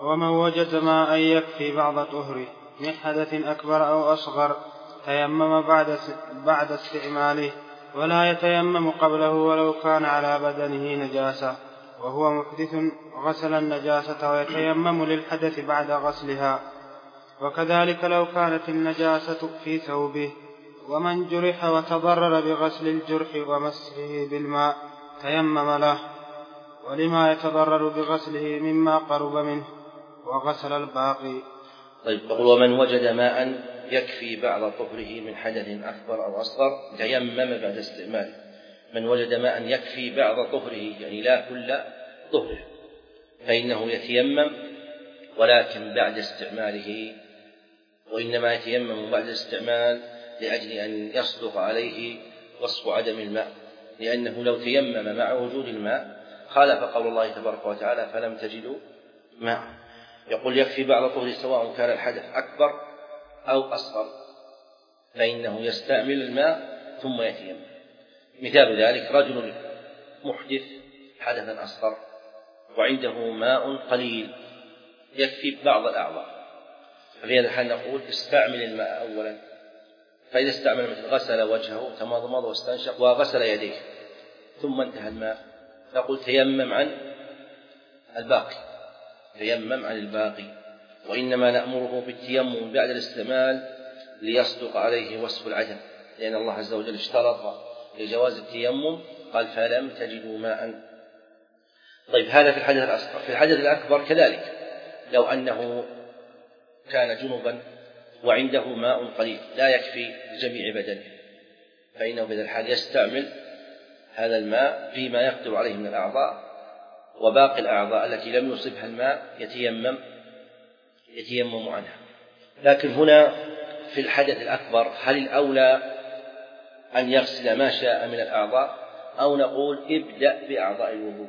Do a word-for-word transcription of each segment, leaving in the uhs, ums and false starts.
ومن وجد ماء يكفي بعض طهره من حدث أكبر أو أصغر تيمم بعد بعد استعماله، ولا يتيمم قبله ولو كان على بدنه نجاسة وهو محدث غسل النجاسة ويتيمم للحدث بعد غسلها، وكذلك لو كانت النجاسة في ثوبه. ومن جرح وتضرر بغسل الجرح ومسحه بالماء تيمم له، ولما يتضرر بغسله مما قرب منه وغسل الباقي. طيب، يقول ومن وجد ماء يكفي بعض طهره من حدث أكبر أو أصغر تيمم بعد استعماله. من وجد ماء يكفي بعض طهره يعني لا كل طهره، فإنه يتيمم ولكن بعد استعماله، وإنما يتيمم بعد الاستعمال لأجل أن يصدق عليه وصف عدم الماء، لأنه لو تيمم مع وجود الماء خالف قول الله تبارك وتعالى فلم تجدوا ماء. يقول يكفي بعض طهره سواء كان الحدث أكبر أو أصغر، فإنه يستعمل الماء ثم يتيمم. مثال ذلك رجل محدث حدثا أصغر وعنده ماء قليل يكفي بعض الأعضاء، ففي هذا الحال نقول استعمل الماء أولا، فإذا استعمل مثل غسل وجهه تمضمض واستنشق وغسل يديه ثم انتهى الماء نقول تيمم عن الباقي تيمم عن الباقي وإنما نأمره بالتيمم بعد الاستعمال ليصدق عليه وصف العدم، لأن الله عز وجل اشترط لجواز التيمم قال فلم تجدوا ماء. طيب، هذا في الحدث الأصغر. في الحدث الأكبر كذلك، لو أنه كان جنبا وعنده ماء قليل لا يكفي جميع بدنه، فإنه في هذا الحال يستعمل هذا الماء فيما يقدر عليه من الأعضاء، وباقي الأعضاء التي لم يصبها الماء يتيمم يتيمم عنها. لكن هنا في الحدث الأكبر هل الأولى أن يغسل ما شاء من الأعضاء أو نقول ابدأ بأعضاء الوضوء؟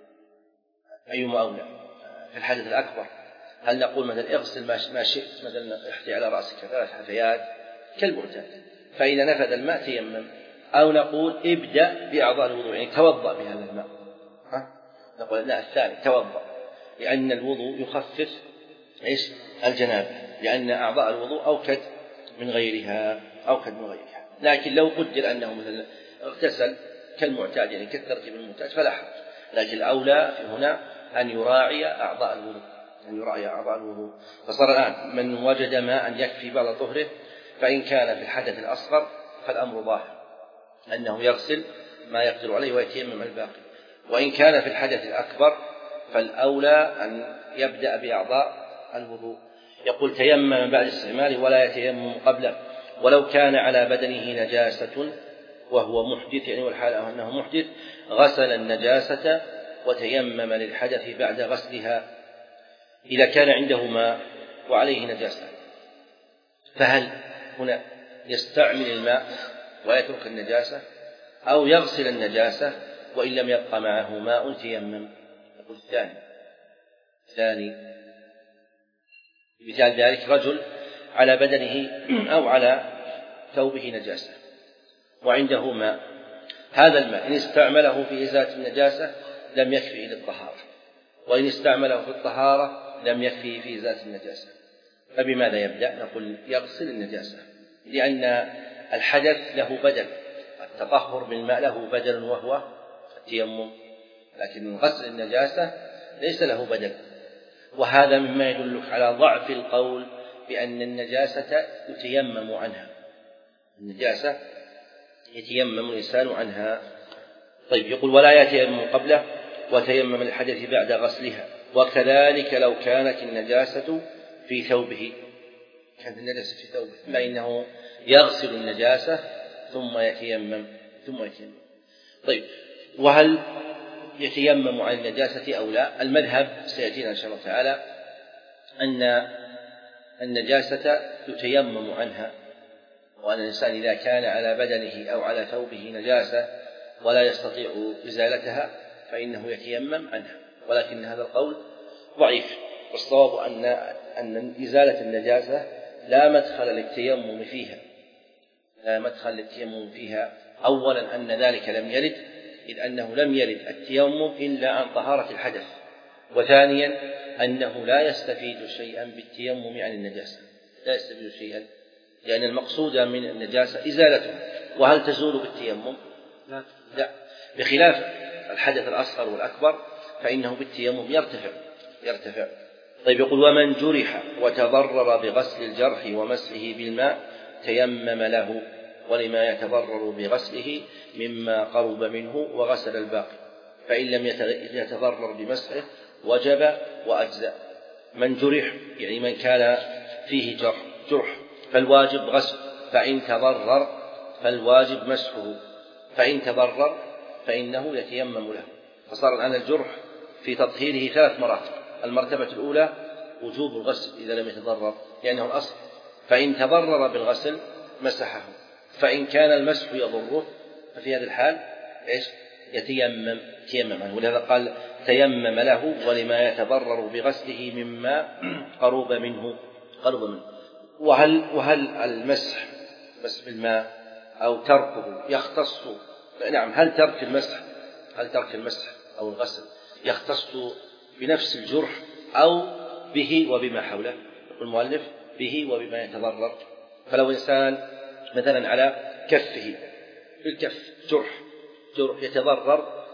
أيما أولى في الحدث الأكبر؟ هل نقول مثلا اغسل ما شئت، مثلا احتي على رأسك ثلاث حثيات كالمعتاد فإذا نفذ الماء تيمم، أو نقول ابدأ بأعضاء الوضوء يعني توضأ بهذا الماء؟ ها؟ نقول لا، الثاني توضأ، لأن الوضوء يخفف إيش الجنابة، لأن أعضاء الوضوء أوكد من غيرها أوكد من غيرها. لكن لو قدر أنه مثلا اغتسل كالمعتاد يعني كالترتيب المعتاد فلا حرج، لكن الأولى في هنا أن يراعي أعضاء الوضوء أن يراعي أعضاء الوضوء. فصار الآن من وجد ماء يكفي بعض طهره، فإن كان في الحدث الأصغر فالأمر ظاهر أنه يغسل ما يقدر عليه ويتيمم الباقي، وإن كان في الحدث الأكبر فالأولى أن يبدأ بأعضاء الوضوء. يقول تيمم بعد استعماله ولا يتيمم قبله، ولو كان على بدنه نجاسة وهو محدث يعني والحال أنه محدث غسل النجاسة وتيمم للحدث بعد غسلها. إذا كان عنده ماء وعليه نجاسة فهل هنا يستعمل الماء ويترك النجاسة أو يغسل النجاسة وإن لم يبقى معه ماء تيمم؟ يقول الثاني ثاني مثال ذلك رجل على بدنه أو على ثوبه نجاسة وعنده ماء، هذا الماء إن استعمله في إزالة النجاسة لم يكفي للطهارة، وإن استعمله في الطهارة لم يكفي في إزالة النجاسة، فبماذا يبدأ؟ نقول يغسل النجاسة، لأن الحدث له بدل، التطهر بالماء له بدل وهو التيمم، لكن غسل النجاسة ليس له بدل. وهذا مما يدلك على ضعف القول بأن النجاسة يتيمم عنها، النجاسة يتيمم الإنسان عنها. طيب، يقول ولا يتيمم قبله وتيمم الحدث بعد غسلها، وكذلك لو كانت النجاسة في ثوبه، كانت النجاسة في ثوبه فإنه يغسل النجاسة ثم يتيمم ثم يتيمم. طيب، وهل يتيمم عن النجاسة أو لا؟ المذهب سيأتينا إن شاء الله تعالى أن النجاسة يتيمم عنها، وأن الإنسان إذا كان على بدنه أو على ثوبه نجاسة ولا يستطيع إزالتها فإنه يتيمم عنها، ولكن هذا القول ضعيف، والصواب أن أن إزالة النجاسة لا مدخل للتيمم فيها لا مدخل للتيمم فيها أولا أن ذلك لم يرد، إذ أنه لم يرد التيمم إلا عن طهارة الحدث، وثانيا أنه لا يستفيد شيئا بالتيمم عن النجاسة، لا يستفيد شيئا، لأن المقصود من النجاسة إزالتها. وهل تزول بالتيمم؟ لا, لا، بخلاف الحدث الأصغر والأكبر فإنه بالتيمم يرتفع يرتفع طيب، يقول ومن جرح وتضرر بغسل الجرح ومسحه بالماء تيمم له ولما يتضرر بغسله مما قرب منه وغسل الباقي، فإن لم يتضرر بمسحه وجب وأجزاء. من جرح يعني من كان فيه جرح جرح فالواجب غسل، فإن تضرر فالواجب مسحه، فإن تضرر فإنه يتيمم له. فصار الآن الجرح في تطهيره ثلاث مراتب. المرتبة الأولى وجوب الغسل إذا لم يتضرر لأنه الأصل، فإن تضرر بالغسل مسحه، فإن كان المسح يضره ففي هذه الحال إيش؟ يتيمم تيمم عنه. ولهذا قال تيمم له ولما يتضرر بغسله مما قرب منه قرب منه. وهل, وهل المسح مسح بالماء أو تركه يختص؟ نعم، هل ترك المسح هل ترك المسح أو الغسل يختص بنفس الجرح أو به وبما حوله؟ المؤلف به وبما يتضرر. فلو إنسان مثلا على كفه بالكف جرح جرح يتضرر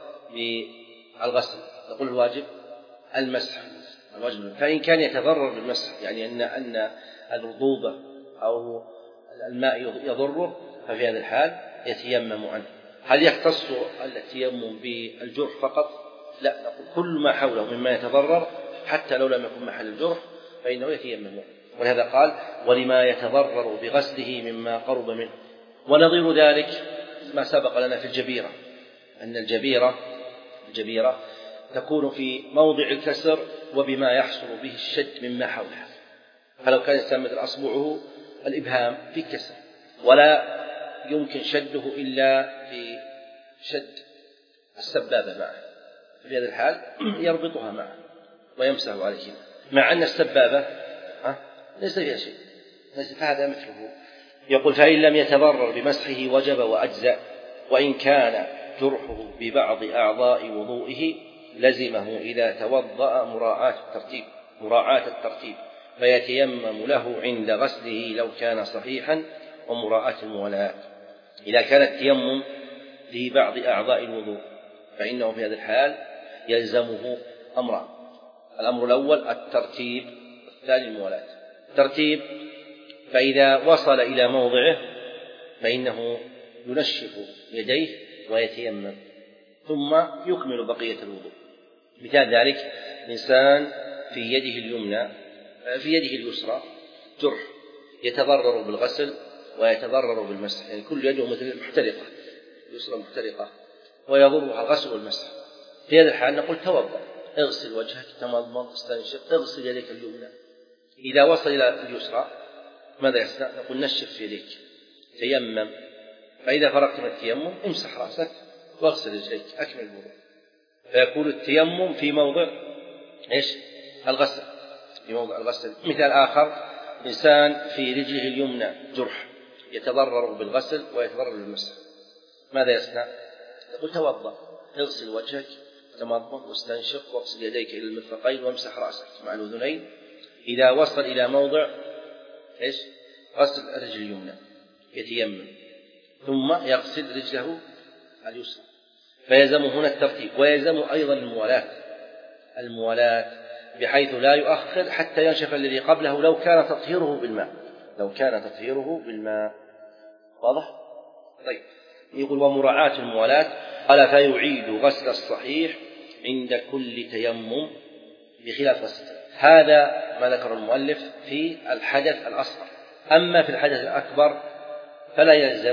بالغسل، نقول الواجب المسح الواجب. فإن كان يتضرر بالمسح يعني أن أن الرطوبة أو الماء يضره ففي هذا الحال يتيمم عنه. هل يختص التيمم بالجرح فقط؟ لا، نقول كل ما حوله مما يتضرر حتى لو لم يكن محل الجرح فإنه يتيمم. ولهذا قال ولما يتضرر بغسله مما قرب منه. ونظير ذلك ما سبق لنا في الجبيرة، أن الجبيرة الجبيرة تكون في موضع الكسر وبما يحصل به الشد مما حولها. فلو كان الإنسان مثل أصبعه الإبهام في كسر ولا يمكن شده إلا بشد السبابة معه، في هذا الحال يربطها معه ويمسح عليهما، مع أن السبابة ليس فيها شيء، ليس فهذا مثله. يقول فإن لم يتضرر بمسحه وجب وأجزاء، وإن كان جرحه ببعض أعضاء وضوئه لزمه إذا توضأ مراعاة الترتيب مراعاة الترتيب فيتيمم له عند غسله لو كان صحيحا، ومراعاة الموالاة. إذا كان التيمم لبعض أعضاء الوضوء فإنه في هذا الحال يلزمه أمران: الأمر الأول الترتيب، الثاني الموالاة. الترتيب فإذا وصل إلى موضعه فإنه ينشف يديه ويتيمم ثم يكمل بقية الوضوء. مثال ذلك إنسان في يده اليمنى في يده اليسرى جرح يتضرر بالغسل ويتضرر بالمسح، يعني كل يده مثل محترقة، اليسرى محترقة ويضرها الغسل والمسح. في هذا الحال نقول توضأ، اغسل وجهك، تمضمض، استنشق، اغسل يديك اليمنى. إذا وصل إلى اليسرى ماذا يصنع؟ نقول نشف في يديك، تيمم. فإذا فرغت من التيمم امسح رأسك واغسل رجليك، أكمل الوضوء. فيكون التيمم في موضع إيش؟ الغسل، في موضع الغسل. مثال آخر إنسان في رجله اليمنى جرح يتضرر بالغسل ويتضرر بالمسح، ماذا يصنع؟ نقول توضأ، اغسل وجهك، تمضمض واستنشق واغسل يديك إلى المرفقين وامسح رأسك مع الأذنين. إذا وصل إلى موضع إيش؟ غسل الرجل اليمنى يتيمم ثم يغسل رجله اليسرى. فيلزم هنا الترتيب، ويلزم أيضا الموالاة الموالاة بحيث لا يؤخر حتى ينشف الذي قبله لو كان تطهيره بالماء لو كان تطهيره بالماء واضح؟ طيب، يقول ومراعاة الموالاة قال فيعيد غسل الصحيح عند كل تيمم بخلاف غسل. هذا ما ذكر المؤلف في الحدث الأصغر. أما في الحدث الأكبر فلا يلزم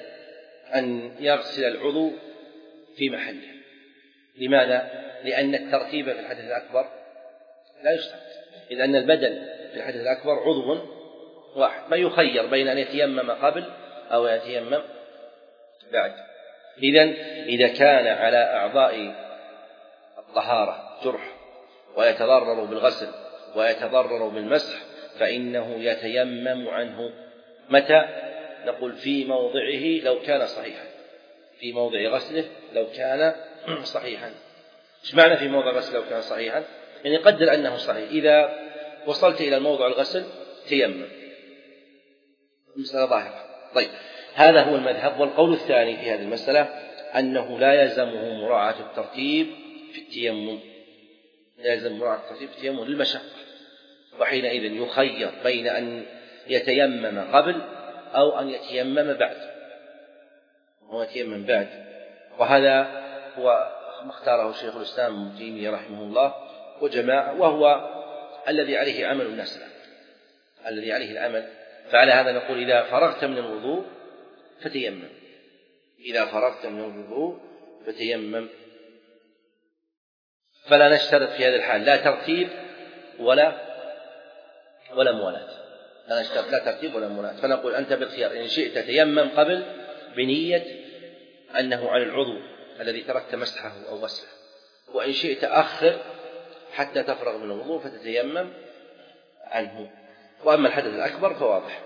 أن يغسل العضو في محله. لماذا؟ لأن الترتيب في الحدث الأكبر لا يشترط، إذ أن البدن في الحدث الأكبر عضو واحد، ما يخير بين أن يتيمم قبل أو يتيمم بعد. إذن إذا كان على أعضاء الطهارة جرح ويتضرر بالغسل ويتضرر بالمسح فإنه يتيمم عنه. متى؟ نقول في موضعه لو كان صحيحا، في موضع غسله لو كان صحيحا. إيش معنى في موضع غسله لو كان صحيحا؟ يعني قدر أنه صحيح، إذا وصلت إلى الموضع الغسل تيمم، مسألة ظاهرة. طيب هذا هو المذهب. والقول الثاني في هذه المسألة أنه لا يلزمه مراعاة الترتيب في التيمم، لا يلزم مراعاة الترتيب في التيمم للمشقة، وحينئذ يخير بين أن يتيمم قبل أو أن يتيمم بعد، هو يتيمم بعد. وهذا هو ما اختاره شيخ الإسلام ابن تيمية رحمه الله وجماعة، وهو الذي عليه عمل الناس الآن، الذي عليه العمل. فعلى هذا نقول إذا فرغت من الوضوء فتيمم، إذا فرغت من الوضوء فتيمم، فلا نشترط في هذا الحال لا ترتيب ولا ولا موالاة، لا نشترط لا ترتيب ولا موالاة. فنقول أنت بالخيار، إن شئت تيمم قبل بنية أنه على العضو الذي تركت مسحه أو غسله، وإن شئت أخر حتى تفرغ من الوضوء فتتيمم عنه. وأما الحدث الأكبر فواضح.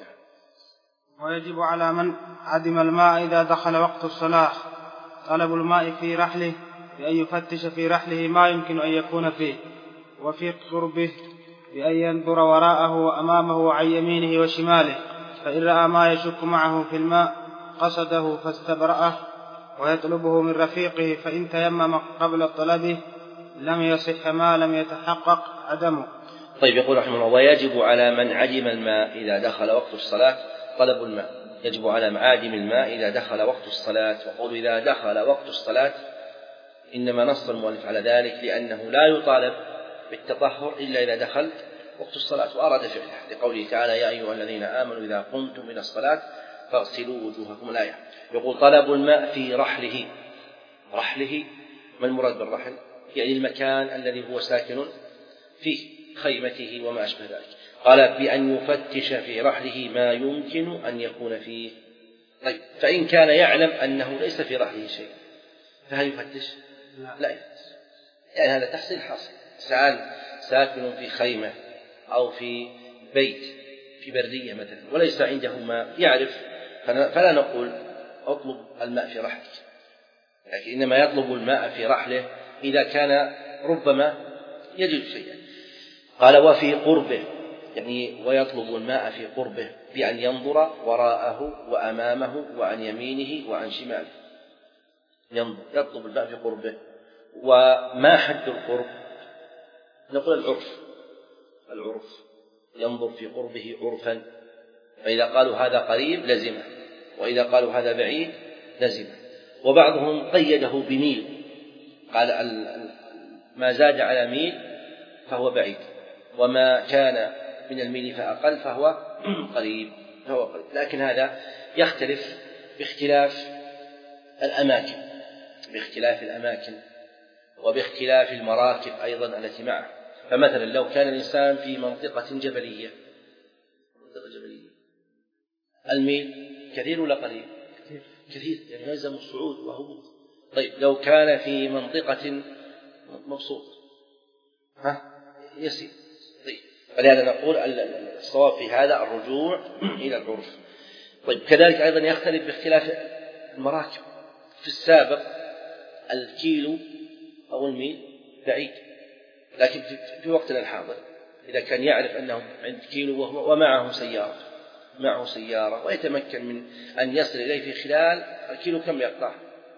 ويجب على من عدم الماء إذا دخل وقت الصلاة طلب الماء في رحله، بأن يفتش في رحله ما يمكن أن يكون فيه وفي قربه، بأن ينظر وراءه وأمامه وعن يمينه وشماله، فإن رأى ما يشك معه في الماء قصده فاستبرأه، ويطلبه من رفيقه، فإن تيمم قبل طلبه لم يصح ما لم يتحقق عدمه. طيب يقول رحمه الله: ويجب على من عدم الماء إذا دخل وقت الصلاة طلب الماء. يجب على عادم الماء إذا دخل وقت الصلاة. وقول إذا دخل وقت الصلاة إنما نص المؤلف على ذلك لأنه لا يطالب بالتطهر إلا إذا دخل وقت الصلاة وأراد فعله، لقوله تعالى: يا أيها الذين آمنوا إذا قمتم إلى الصلاة فاغسلوا وجوهكم. الآية. يقول طلب الماء في رحله. رحله ما المراد بالرحل؟ يعني المكان الذي هو ساكن فيه، خيمته وما أشبه ذلك. قال: بأن يفتش في رحله ما يمكن أن يكون فيه. طيب فإن كان يعلم أنه ليس في رحله شيء فهل يفتش؟ لا يفتش، يعني هذا تحصيل حاصل. سأل ساكن في خيمة أو في بيت في بردية مثلا وليس عنده ماء يعرف، فلا نقول اطلب الماء في رحلك، لكن إنما يطلب الماء في رحله إذا كان ربما يجد شيئا. قال: وفي قربه، يعني ويطلب الماء في قربه بأن ينظر وراءه وأمامه وعن يمينه وعن شماله. ينظر، يطلب الماء في قربه. وما حد القرب؟ نقول العرف، العرف ينظر في قربه عرفا، فإذا قالوا هذا قريب لزمه، وإذا قالوا هذا بعيد لزمه. وبعضهم قيده بميل، قال ما زاد على ميل فهو بعيد، وما كان من الميل فأقل فهو قريب فهو قريب. لكن هذا يختلف باختلاف الأماكن، باختلاف الأماكن وباختلاف المراكب أيضا التي معه. فمثلا لو كان الإنسان في منطقة جبلية، منطقة جبلية الميل كثير ولا قليل؟ كثير, كثير يعني يلزم الصعود وهبوط. طيب لو كان في منطقة مبسوطة ها يسير. طيب فلهذا نقول الصواب في هذا الرجوع إلى العرف. طيب كذلك أيضا يختلف باختلاف المراكب. في السابق الكيلو أو الميل بعيد، لكن في وقتنا الحاضر إذا كان يعرف أنه عند كيلو وهو ومعه سيارة معه سيارة ويتمكن من أن يصل إليه في خلال الكيلو كم يقطع؟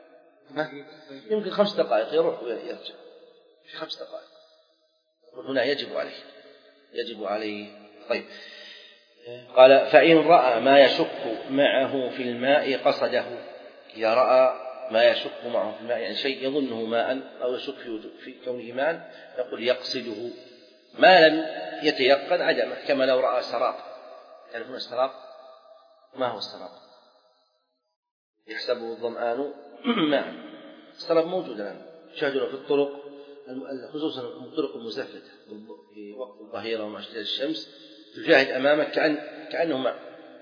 يمكن خمس دقائق يروح ويرجع في خمس دقائق. هنا يجب عليه يجب عليه طيب قال: فإن رأى ما يشك معه في الماء قصده. إذا رأى ما يشك معه في الماء، يعني شيء يظنه ماء أو يشك في كونه ماء، نقول يقصده. ما لم يتيقن عدمه، كما لو رأى سراب. تعرفون السراب؟ ما هو السراب؟ يحسبه الظمآن ماء. السراب موجود الآن، شاهدونه في الطرق، خصوصا الطرق المزفتة في وقت الظهيرة ومع اشتداد الشمس، تشاهد أمامك كأن كأنه ماء،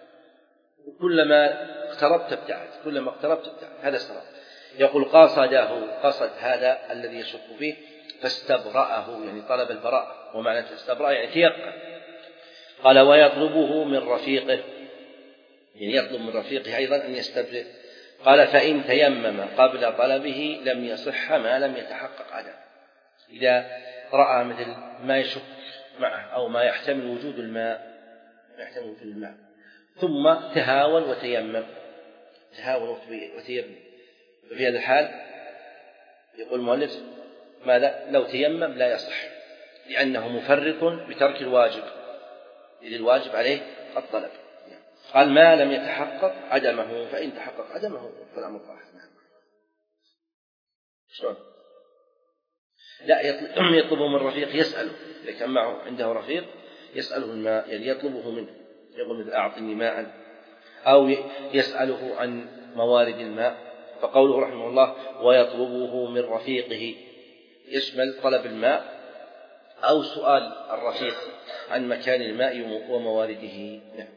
وكلما اقتربت ابتعد، كلما اقتربت ابتعد. هذا السراب. يقول: قصده، قصد هذا الذي يشك فيه، فاستبرأه، يعني طلب البراءة. ومعنى استبرأ يعني تيقن. قال: ويطلبه من رفيقه، يعني يطلب من رفيقه أيضا أن يستبرئ. قال: فإن تيمم قبل طلبه لم يصح ما لم يتحقق عدمه. إذا رأى مثل ما يشك معه أو ما يحتمل وجود الماء ما يحتمل وجود الماء ثم تهاون وتيمم تهاون وتيمم في هذا الحال يقول المؤلف ماذا؟ لو تيمم لا يصح لأنه مفرط بترك الواجب إذ الواجب عليه الطلب. قال ما لم يتحقق عدمه فإن تحقق عدمه فلا مطاح. شلون؟ لا يطلبه من رفيق يسأله إذا كان معه عنده رفيق يسأله الماء يعني يطلبه منه يقول مثل أعطني ماء أو يسأله عن موارد الماء. فقوله رحمه الله ويطلبه من رفيقه يشمل طلب الماء أو سؤال الرفيق عن مكان الماء وموارده.